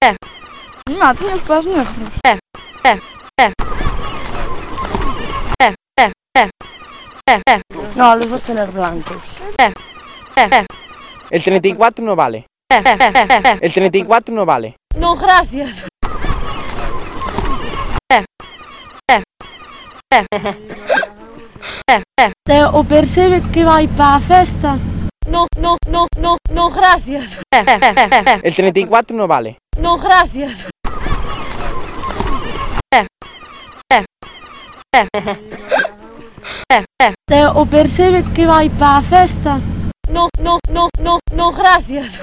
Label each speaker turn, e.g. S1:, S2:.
S1: Mamá, tiña os pés negros.
S2: No, los vas a tener blancos.
S3: El 34 no vale. El 34 no vale.
S2: No, gracias. O percebe que vai para a festa? No, gracias.
S3: El 34 no vale.
S2: No, gracias. O percebe que vai para a festa? No, gracias.